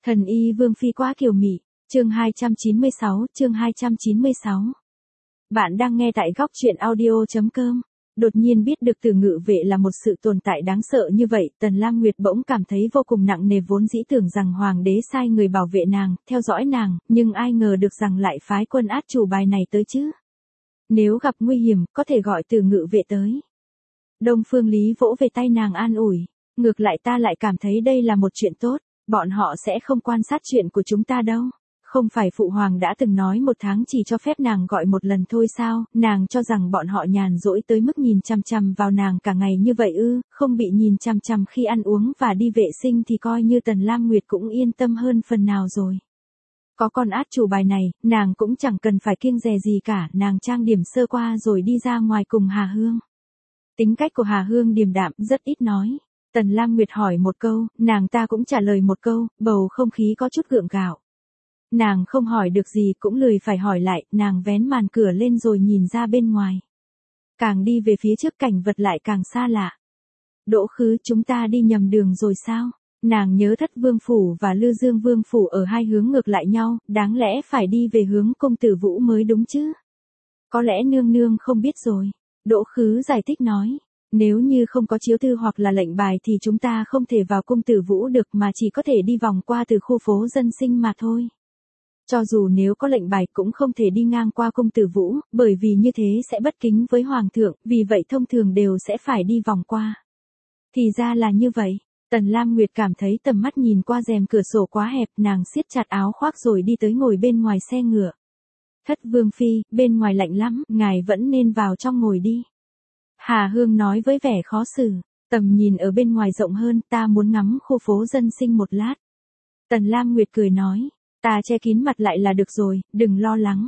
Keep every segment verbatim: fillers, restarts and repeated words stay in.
Thần y Vương Phi quá kiều mị, chương hai trăm chín mươi sáu, chương hai trăm chín mươi sáu. Bạn đang nghe tại góc truyện audio chấm com. Đột nhiên biết được Từ Ngự Vệ là một sự tồn tại đáng sợ như vậy, Tần Lam Nguyệt bỗng cảm thấy vô cùng nặng nề, vốn dĩ tưởng rằng hoàng đế sai người bảo vệ nàng, theo dõi nàng, nhưng ai ngờ được rằng lại phái quân át chủ bài này tới chứ. Nếu gặp nguy hiểm, có thể gọi Từ Ngự Vệ tới. Đông Phương Lý vỗ về tay nàng an ủi, ngược lại ta lại cảm thấy đây là một chuyện tốt, bọn họ sẽ không quan sát chuyện của chúng ta đâu. Không phải phụ hoàng đã từng nói một tháng chỉ cho phép nàng gọi một lần thôi sao, nàng cho rằng bọn họ nhàn rỗi tới mức nhìn chằm chằm vào nàng cả ngày như vậy ư, không bị nhìn chằm chằm khi ăn uống và đi vệ sinh thì coi như Tần Lam Nguyệt cũng yên tâm hơn phần nào rồi. Có con át chủ bài này, nàng cũng chẳng cần phải kiêng dè gì cả, nàng trang điểm sơ qua rồi đi ra ngoài cùng Hà Hương. Tính cách của Hà Hương điềm đạm, rất ít nói. Tần Lam Nguyệt hỏi một câu, nàng ta cũng trả lời một câu, bầu không khí có chút gượng gạo. Nàng không hỏi được gì cũng lười phải hỏi lại, nàng vén màn cửa lên rồi nhìn ra bên ngoài. Càng đi về phía trước cảnh vật lại càng xa lạ. Đỗ Khứ, chúng ta đi nhầm đường rồi sao? Nàng nhớ Thất Vương Phủ và Lư Dương Vương Phủ ở hai hướng ngược lại nhau, đáng lẽ phải đi về hướng Công Tử Vũ mới đúng chứ? Có lẽ nương nương không biết rồi. Đỗ Khứ giải thích nói. Nếu như không có chiếu thư hoặc là lệnh bài thì chúng ta không thể vào Cung Tử Vũ được mà chỉ có thể đi vòng qua từ khu phố dân sinh mà thôi. Cho dù nếu có lệnh bài cũng không thể đi ngang qua Cung Tử Vũ, bởi vì như thế sẽ bất kính với Hoàng thượng, vì vậy thông thường đều sẽ phải đi vòng qua. Thì ra là như vậy, Tần Lam Nguyệt cảm thấy tầm mắt nhìn qua rèm cửa sổ quá hẹp, nàng siết chặt áo khoác rồi đi tới ngồi bên ngoài xe ngựa. Thất Vương Phi, bên ngoài lạnh lắm, ngài vẫn nên vào trong ngồi đi. Hà Hương nói với vẻ khó xử, tầm nhìn ở bên ngoài rộng hơn, ta muốn ngắm khu phố dân sinh một lát. Tần Lam Nguyệt cười nói, ta che kín mặt lại là được rồi, đừng lo lắng.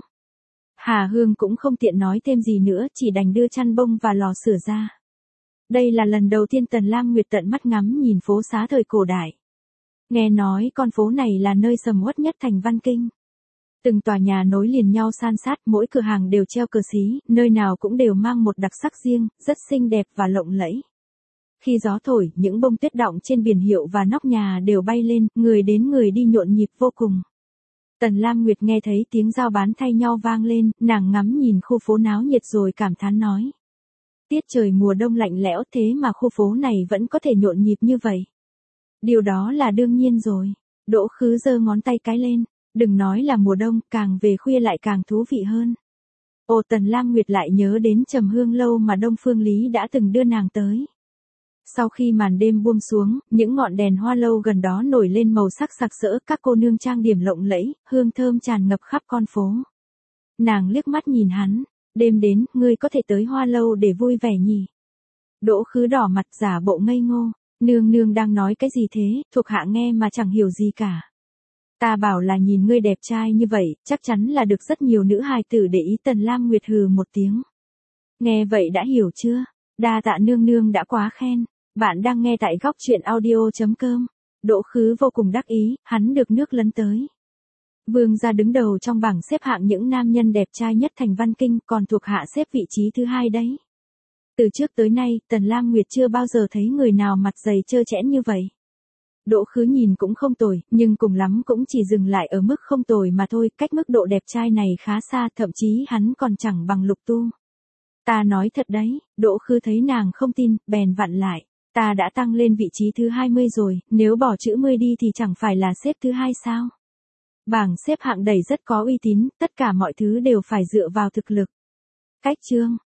Hà Hương cũng không tiện nói thêm gì nữa, chỉ đành đưa chăn bông và lò sưởi ra. Đây là lần đầu tiên Tần Lam Nguyệt tận mắt ngắm nhìn phố xá thời cổ đại. Nghe nói con phố này là nơi sầm uất nhất thành Văn Kinh. Từng tòa nhà nối liền nhau san sát, mỗi cửa hàng đều treo cờ xí, nơi nào cũng đều mang một đặc sắc riêng, rất xinh đẹp và lộng lẫy. Khi gió thổi, những bông tuyết đọng trên biển hiệu và nóc nhà đều bay lên, người đến người đi nhộn nhịp vô cùng. Tần Lam Nguyệt nghe thấy tiếng giao bán thay nhau vang lên, nàng ngắm nhìn khu phố náo nhiệt rồi cảm thán nói. Tiết trời mùa đông lạnh lẽo thế mà khu phố này vẫn có thể nhộn nhịp như vậy. Điều đó là đương nhiên rồi. Đỗ Khứ giơ ngón tay cái lên. Đừng nói là mùa đông, càng về khuya lại càng thú vị hơn. Ồ, Tần Lam Nguyệt lại nhớ đến Trầm Hương Lâu mà Đông Phương Lý đã từng đưa nàng tới. Sau khi màn đêm buông xuống, những ngọn đèn hoa lâu gần đó nổi lên màu sắc sặc sỡ, các cô nương trang điểm lộng lẫy, hương thơm tràn ngập khắp con phố. Nàng liếc mắt nhìn hắn, đêm đến, ngươi có thể tới hoa lâu để vui vẻ nhỉ? Đỗ Khứ đỏ mặt giả bộ ngây ngô, nương nương đang nói cái gì thế, thuộc hạ nghe mà chẳng hiểu gì cả. Ta bảo là nhìn ngươi đẹp trai như vậy, chắc chắn là được rất nhiều nữ hài tử để ý. Tần Lam Nguyệt hừ một tiếng. Nghe vậy đã hiểu chưa? Đa tạ nương nương đã quá khen. Bạn đang nghe tại góc truyện audio chấm com. Đỗ Khứ vô cùng đắc ý, hắn được nước lấn tới. Vương gia đứng đầu trong bảng xếp hạng những nam nhân đẹp trai nhất thành Văn Kinh, còn thuộc hạ xếp vị trí thứ hai đấy. Từ trước tới nay, Tần Lam Nguyệt chưa bao giờ thấy người nào mặt dày trơ trẽn như vậy. Đỗ Khứ nhìn cũng không tồi, nhưng cùng lắm cũng chỉ dừng lại ở mức không tồi mà thôi, cách mức độ đẹp trai này khá xa, thậm chí hắn còn chẳng bằng Lục Tu. Ta nói thật đấy, Đỗ Khứ thấy nàng không tin, bèn vặn lại, ta đã tăng lên vị trí thứ hai mươi rồi, nếu bỏ chữ mươi đi thì chẳng phải là xếp thứ hai sao? Bảng xếp hạng đầy rất có uy tín, tất cả mọi thứ đều phải dựa vào thực lực. Cách chương,